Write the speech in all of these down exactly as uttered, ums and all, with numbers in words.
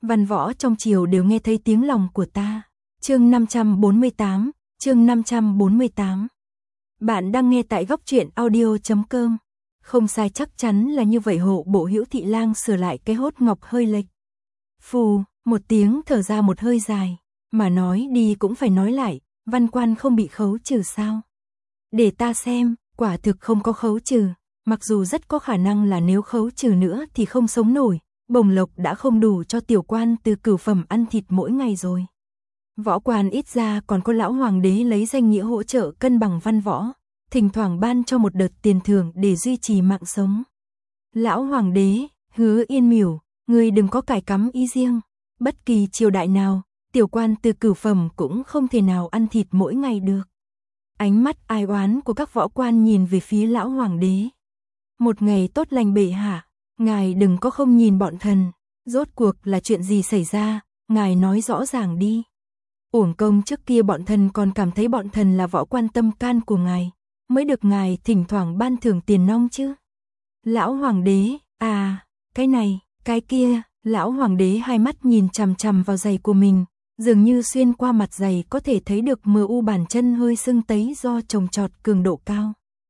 Văn võ trong triều đều nghe thấy tiếng lòng của ta. Chương năm trăm bốn mươi tám, chương năm trăm bốn mươi tám. Bạn đang nghe tại góc truyện audio chấm com. Không sai, chắc chắn là như vậy. Hộ bộ Hữu Thị Lang sửa lại cái hốt ngọc hơi lệch. Phù, một tiếng thở ra một hơi dài, mà nói đi cũng phải nói lại, văn quan không bị khấu trừ sao? Để ta xem, quả thực không có khấu trừ, mặc dù rất có khả năng là nếu khấu trừ nữa thì không sống nổi, bổng lộc đã không đủ cho tiểu quan từ cửu phẩm ăn thịt mỗi ngày rồi. Võ quan ít ra còn có lão hoàng đế lấy danh nghĩa hỗ trợ cân bằng văn võ, thỉnh thoảng ban cho một đợt tiền thưởng để duy trì mạng sống. Lão hoàng đế, Hứa Yên Miểu, ngươi đừng có cài cắm ý riêng, bất kỳ triều đại nào, tiểu quan từ cửu phẩm cũng không thể nào ăn thịt mỗi ngày được. Ánh mắt ai oán của các võ quan nhìn về phía lão hoàng đế. Một ngày tốt lành bệ hạ, ngài đừng có không nhìn bọn thần, rốt cuộc là chuyện gì xảy ra, ngài nói rõ ràng đi. Uổng công trước kia bọn thần còn cảm thấy bọn thần là võ quan tâm can của ngài, mới được ngài thỉnh thoảng ban thưởng tiền nong chứ. Lão hoàng đế, à, cái này, cái kia, lão hoàng đế hai mắt nhìn chằm chằm vào giày của mình, dường như xuyên qua mặt giày có thể thấy được mờ u bàn chân hơi sưng tấy do trồng trọt cường độ cao.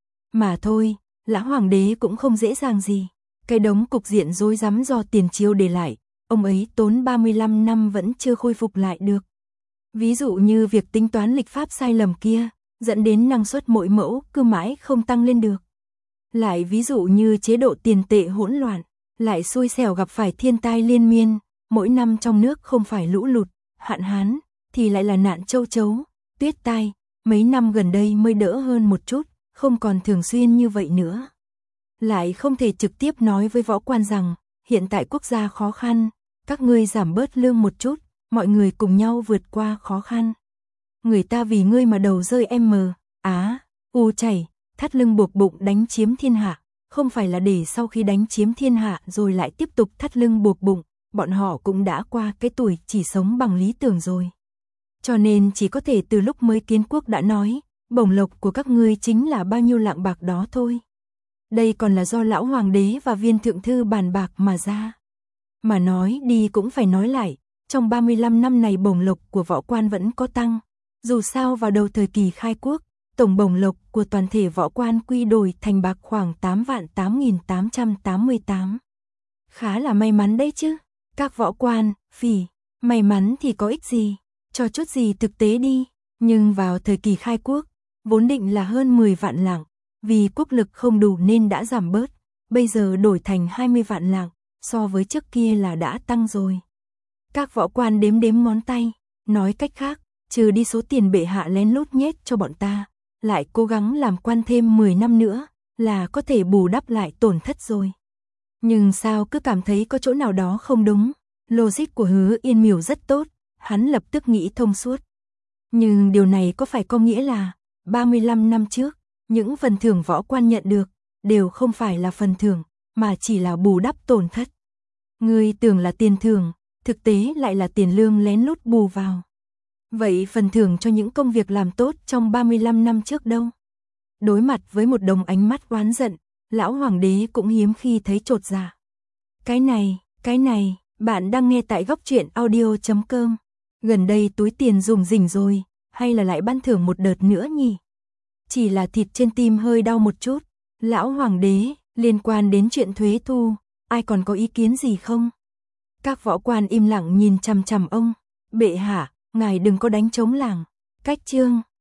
Mà thôi, lão hoàng đế cũng không dễ dàng gì, cái đống cục diện rối rắm do tiền triều để lại, ông ấy tốn ba mươi lăm năm vẫn chưa khôi phục lại được. Ví dụ như việc tính toán lịch pháp sai lầm kia, dẫn đến năng suất mỗi mẫu cứ mãi không tăng lên được. Lại ví dụ như chế độ tiền tệ hỗn loạn, lại xui xẻo gặp phải thiên tai liên miên, mỗi năm trong nước không phải lũ lụt, hạn hán, thì lại là nạn châu chấu, tuyết tai, mấy năm gần đây mới đỡ hơn một chút, không còn thường xuyên như vậy nữa. Lại không thể trực tiếp nói với võ quan rằng, hiện tại quốc gia khó khăn, các ngươi giảm bớt lương một chút, mọi người cùng nhau vượt qua khó khăn. Người ta vì ngươi mà đầu rơi em mờ, á, u chảy, thắt lưng buộc bụng đánh chiếm thiên hạ, không phải là để sau khi đánh chiếm thiên hạ rồi lại tiếp tục thắt lưng buộc bụng, bọn họ cũng đã qua cái tuổi chỉ sống bằng lý tưởng rồi. Cho nên chỉ có thể từ lúc mới kiến quốc đã nói, bổng lộc của các ngươi chính là bao nhiêu lạng bạc đó thôi. Đây còn là do lão hoàng đế và viên thượng thư bàn bạc mà ra. Mà nói đi cũng phải nói lại, trong ba mươi lăm năm này bổng lộc của võ quan vẫn có tăng. Dù sao vào đầu thời kỳ khai quốc, tổng bổng lộc của toàn thể võ quan quy đổi thành bạc khoảng tám vạn tám nghìn tám trăm tám mươi tám. Khá là may mắn đấy chứ. Các võ quan, phỉ, may mắn thì có ích gì, cho chút gì thực tế đi. Nhưng vào thời kỳ khai quốc, vốn định là hơn mười vạn lạng, vì quốc lực không đủ nên đã giảm bớt, bây giờ đổi thành hai mươi vạn lạng, so với trước kia là đã tăng rồi. Các võ quan đếm đếm ngón tay, nói cách khác, trừ đi số tiền bệ hạ lén lút nhét cho bọn ta, lại cố gắng làm quan thêm mười năm nữa, là có thể bù đắp lại tổn thất rồi. Nhưng sao cứ cảm thấy có chỗ nào đó không đúng, logic của Hứa Yên Miểu rất tốt, hắn lập tức nghĩ thông suốt. Nhưng điều này có phải có nghĩa là, ba mươi lăm năm trước, những phần thưởng võ quan nhận được, đều không phải là phần thưởng, mà chỉ là bù đắp tổn thất. Ngươi tưởng là tiền thưởng, thực tế lại là tiền lương lén lút bù vào. Vậy phần thưởng cho những công việc làm tốt trong ba mươi lăm năm trước đâu? Đối mặt với một đồng ánh mắt oán giận, lão hoàng đế cũng hiếm khi thấy chột dạ. Cái này, cái này, bạn đang nghe tại góc truyện audio chấm com. Gần đây túi tiền dùng rỉnh rồi, hay là lại ban thưởng một đợt nữa nhỉ? Chỉ là thịt trên tim hơi đau một chút. Lão hoàng đế, liên quan đến chuyện thuế thu, ai còn có ý kiến gì không? Các võ quan im lặng nhìn chằm chằm ông. Bệ hạ, ngài đừng có đánh trống lảng. Cách chương.